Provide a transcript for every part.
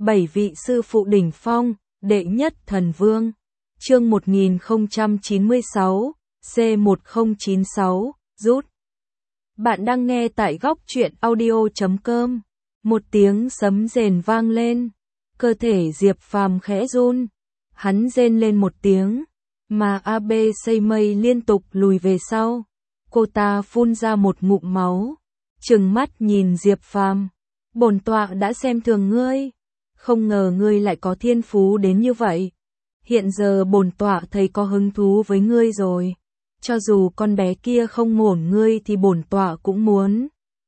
7 vị sư phụ đỉnh phong, đệ nhất thần vương. Chương 1096, C1096, rút. Bạn đang nghe tại góc truyện audio.com. Một tiếng sấm rền vang lên, cơ thể Diệp Phàm khẽ run, hắn rên lên một tiếng, mà AB xây mây liên tục lùi về sau. Cô ta phun ra một ngụm máu, trừng mắt nhìn Diệp Phàm, bổn tọa đã xem thường ngươi, không ngờ ngươi lại có thiên phú đến như vậy. Hiện giờ bổn tọa thấy có hứng thú với ngươi rồi, cho dù con bé kia không ngổn ngươi thì bổn tọa cũng muốn.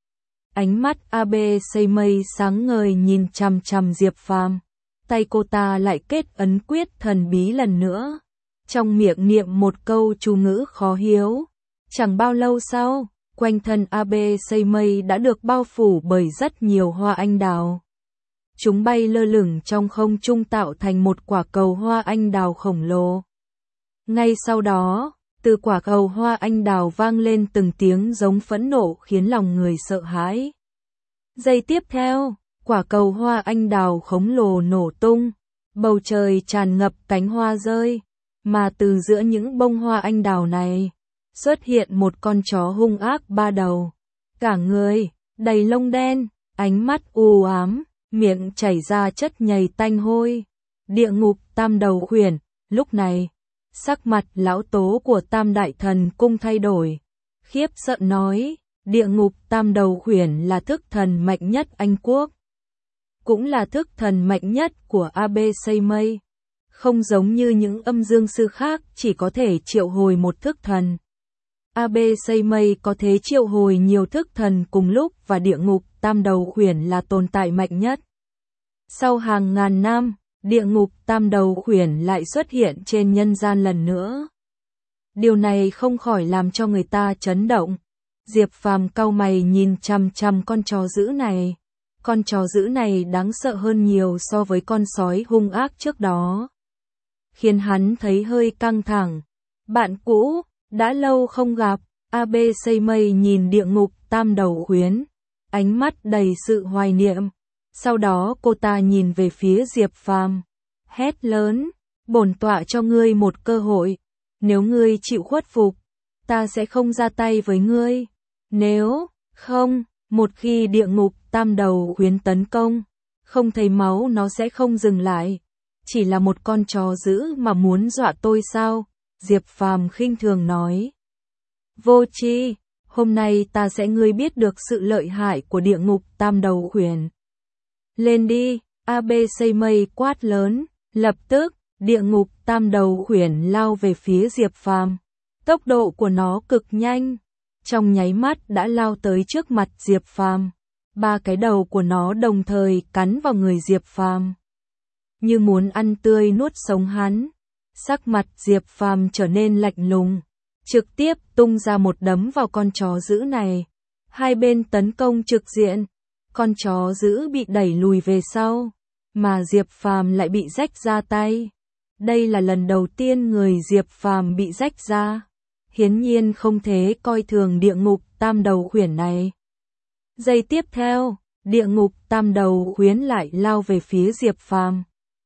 Ánh mắt AB xây mây sáng ngời nhìn chằm chằm Diệp Phàm, tay cô ta lại kết ấn quyết thần bí lần nữa, trong miệng niệm một câu chú ngữ khó hiểu. Chẳng bao lâu sau, quanh thân AB xây mây đã được bao phủ bởi rất nhiều hoa anh đào. Chúng bay lơ lửng trong không trung tạo thành một quả cầu hoa anh đào khổng lồ. Ngay sau đó, từ quả cầu hoa anh đào vang lên từng tiếng giống phẫn nộ khiến lòng người sợ hãi. Giây tiếp theo, quả cầu hoa anh đào khổng lồ nổ tung, bầu trời tràn ngập cánh hoa rơi, mà từ giữa những bông hoa anh đào này, xuất hiện một con chó hung ác ba đầu. Cả người, đầy lông đen, ánh mắt u ám, miệng chảy ra chất nhầy tanh hôi. Địa ngục tam đầu khuyển. Lúc này, sắc mặt lão tố của Tam Đại Thần Cung thay đổi, khiếp sợ nói, địa ngục tam đầu khuyển là thức thần mạnh nhất Anh Quốc, cũng là thức thần mạnh nhất của AB xây mây. Không giống như những âm dương sư khác chỉ có thể triệu hồi một thức thần, AB xây mây có thể triệu hồi nhiều thức thần cùng lúc, và địa ngục tam đầu khuyển là tồn tại mạnh nhất. Sau hàng ngàn năm, địa ngục tam đầu khuyển lại xuất hiện trên nhân gian lần nữa. Điều này không khỏi làm cho người ta chấn động. Diệp Phàm cau mày nhìn chằm chằm con chó dữ này. Con chó dữ này đáng sợ hơn nhiều so với con sói hung ác trước đó, khiến hắn thấy hơi căng thẳng. Bạn cũ, đã lâu không gặp. AB xây mây nhìn địa ngục tam đầu khuyển, ánh mắt đầy sự hoài niệm. Sau đó cô ta nhìn về phía Diệp Phàm, hét lớn, bổn tọa cho ngươi một cơ hội, nếu ngươi chịu khuất phục, ta sẽ không ra tay với ngươi. Nếu không, một khi địa ngục tam đầu khuyển tấn công, không thấy máu nó sẽ không dừng lại. Chỉ là một con chó dữ mà muốn dọa tôi sao? Diệp Phàm khinh thường nói. Vô tri, hôm nay ta sẽ ngươi biết được sự lợi hại của địa ngục tam đầu khuyển. Lên đi, AB xây mây quát lớn, lập tức, địa ngục tam đầu khuyển lao về phía Diệp Phàm. Tốc độ của nó cực nhanh, trong nháy mắt đã lao tới trước mặt Diệp Phàm. Ba cái đầu của nó đồng thời cắn vào người Diệp Phàm, như muốn ăn tươi nuốt sống hắn. Sắc mặt Diệp Phàm trở nên lạnh lùng, trực tiếp tung ra một đấm vào con chó dữ này. Hai bên tấn công trực diện, con chó dữ bị đẩy lùi về sau, mà Diệp Phàm lại bị rách ra tay. Đây là lần đầu tiên người Diệp Phàm bị rách ra, hiển nhiên không thể coi thường địa ngục tam đầu khuyển này. Giây tiếp theo, địa ngục tam đầu khuyển lại lao về phía Diệp Phàm.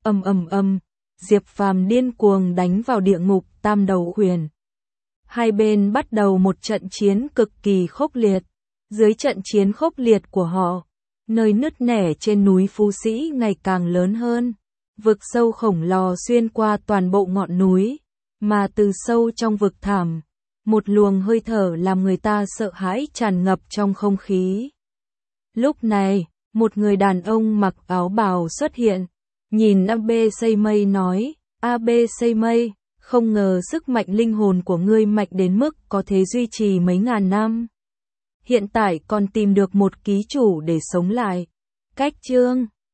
Diệp Phàm điên cuồng đánh vào địa ngục tam đầu khuyển. Hai bên bắt đầu một trận chiến cực kỳ khốc liệt. Dưới trận chiến khốc liệt của họ, nơi nứt nẻ trên núi Phú Sĩ ngày càng lớn hơn. Vực sâu khổng lồ xuyên qua toàn bộ ngọn núi, mà từ sâu trong vực thẳm, một luồng hơi thở làm người ta sợ hãi tràn ngập trong không khí. Lúc này, một người đàn ông mặc áo bào xuất hiện, nhìn AB xây mây nói, AB xây mây, không ngờ sức mạnh linh hồn của ngươi mạnh đến mức có thể duy trì mấy ngàn năm. Hiện tại còn tìm được một ký chủ để sống lại. Cách chương